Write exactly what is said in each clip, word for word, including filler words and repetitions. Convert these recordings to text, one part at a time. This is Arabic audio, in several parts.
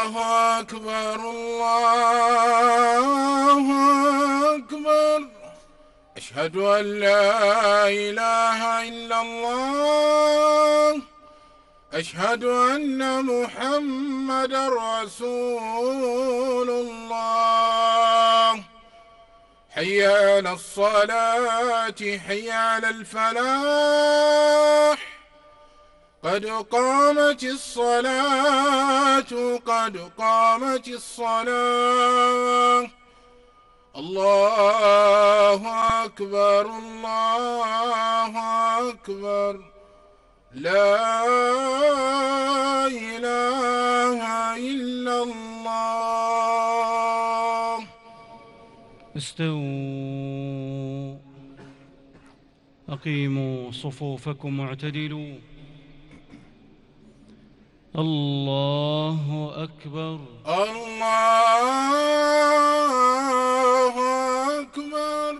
الله أكبر الله أكبر. أشهد أن لا إله إلا الله. أشهد أن محمدًا رسول الله. حي على الصلاة حي على الفلاح. قد قامت الصلاة قد قامت الصلاة. الله أكبر الله أكبر. لا إله إلا الله. استووا، أقيموا صفوفكم واعتدلوا. الله أكبر الله أكبر.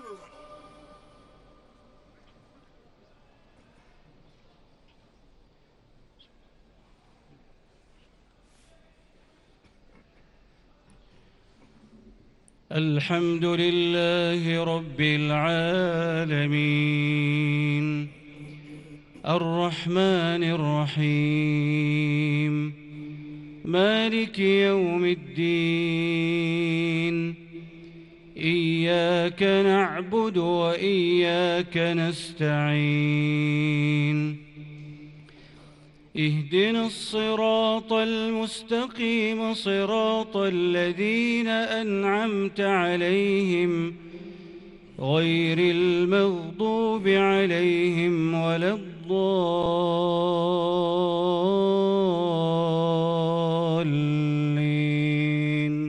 الحمد لله رب العالمين الرحمن الرحيم مالك يوم الدين. إياك نعبد وإياك نستعين. اهدنا الصراط المستقيم صراط الذين أنعمت عليهم غير المغضوب عليهم ولا الضالين.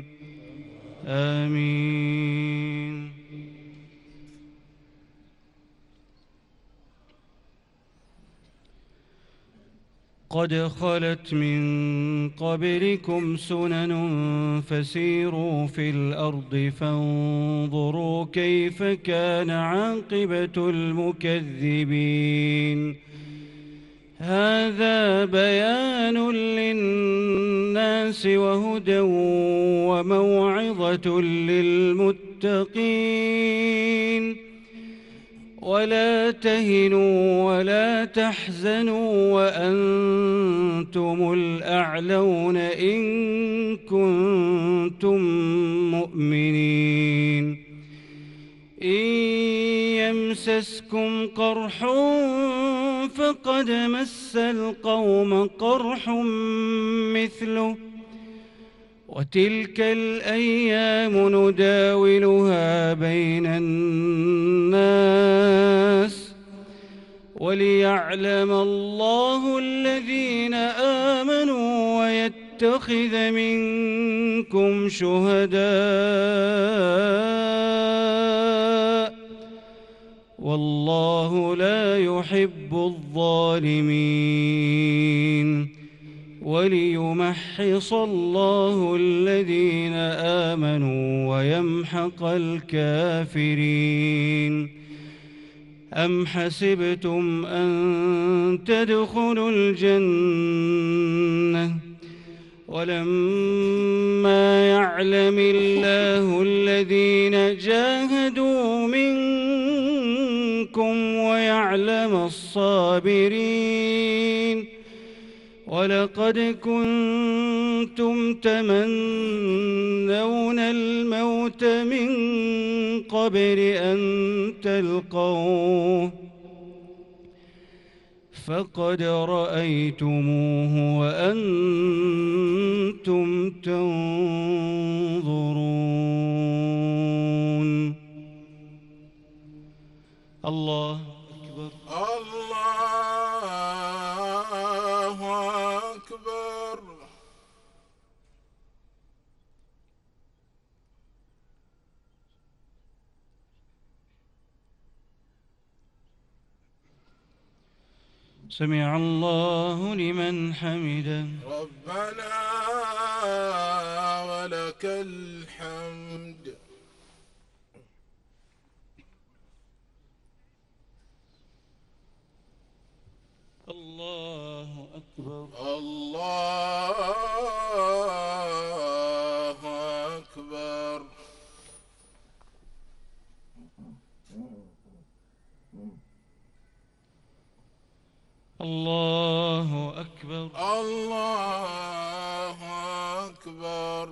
آمين. قد خلت من قبلكم سنن فسيروا في الأرض فانظروا كيف كان عاقبة المكذبين. هذا بيان للناس وهدى وموعظة للمتقين. ولا تهنوا ولا تحزنوا وأنتم الأعلون إن كنتم مؤمنين. إن يمسسكم قرح فقد مس القوم قرح مثله وتلك الأيام نداولها بين الناس وليعلم الله الذين آمنوا ويتخذ منكم شهداء والله لا يحب الظالمين. وليمحص الله الذين آمنوا ويمحق الكافرين. أم حسبتم أن تدخلوا الجنة ولما يعلم الله الذين جاهدوا منكم ويعلم الصابرين. ولقد كنتم تمنون الموت من قبل أن تلقوه فقد رأيتموه وأنتم تنظرون. الله أكبر الله أكبر. سمع الله لمن حمده. ربنا ولك الحمد. الله أكبر الله الله أكبر. الله أكبر.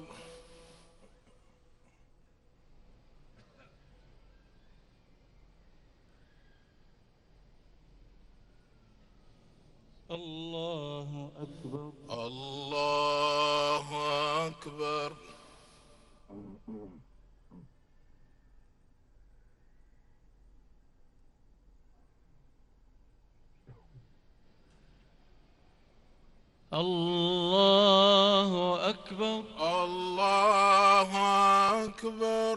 الله أكبر. الله أكبر. الله أكبر. الله أكبر.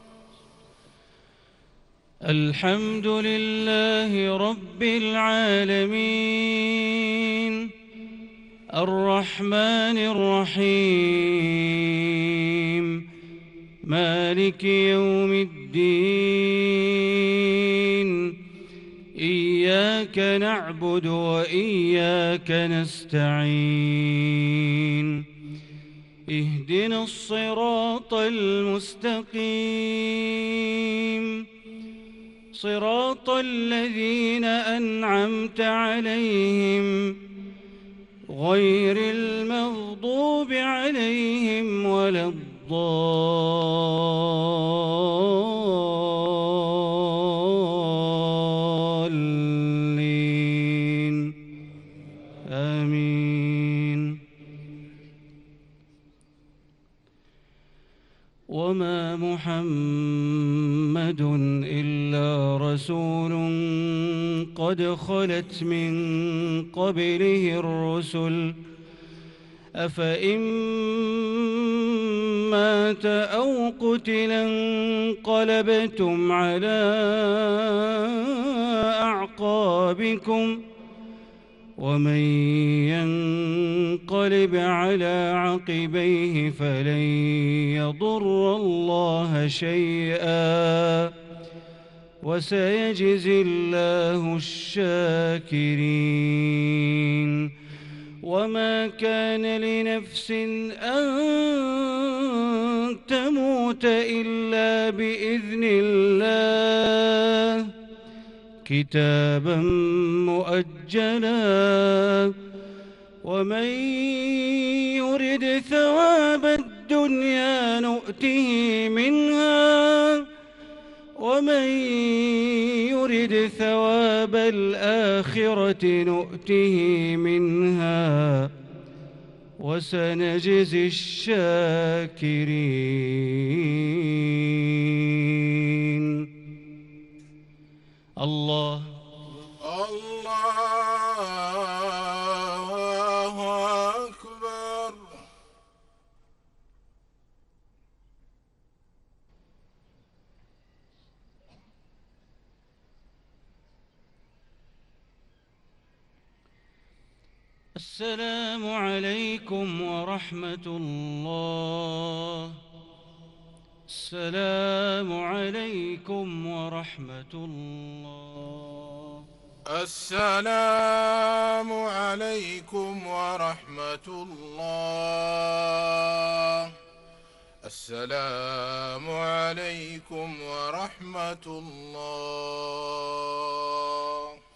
الحمد لله رب العالمين الرحمن الرحيم مالك يوم الدين إياك نعبد وإياك نستعين اهدنا الصراط المستقيم صراط الذين أنعمت عليهم غير المغضوب عليهم ولا الضالين آمين. وما محمد إلا رسول قد خلت من قبله الرسل أفإن مات أو قتلا انقلبتم على أعقابكم ومن ينقلب على عقبيه فلن يضر الله شيئا وسيجزي الله الشاكرين. وما كان لنفس أن تموت إلا بإذن الله كتابا مؤجلا ومن يرد ثواب الدنيا نؤته منها ومن يرد ثواب الآخرة نؤته منها وسنجزي الشاكرين. الله الله أكبر. السلام عليكم ورحمة الله. السلام عليكم ورحمة الله. السلام عليكم ورحمة الله. السلام عليكم ورحمة الله.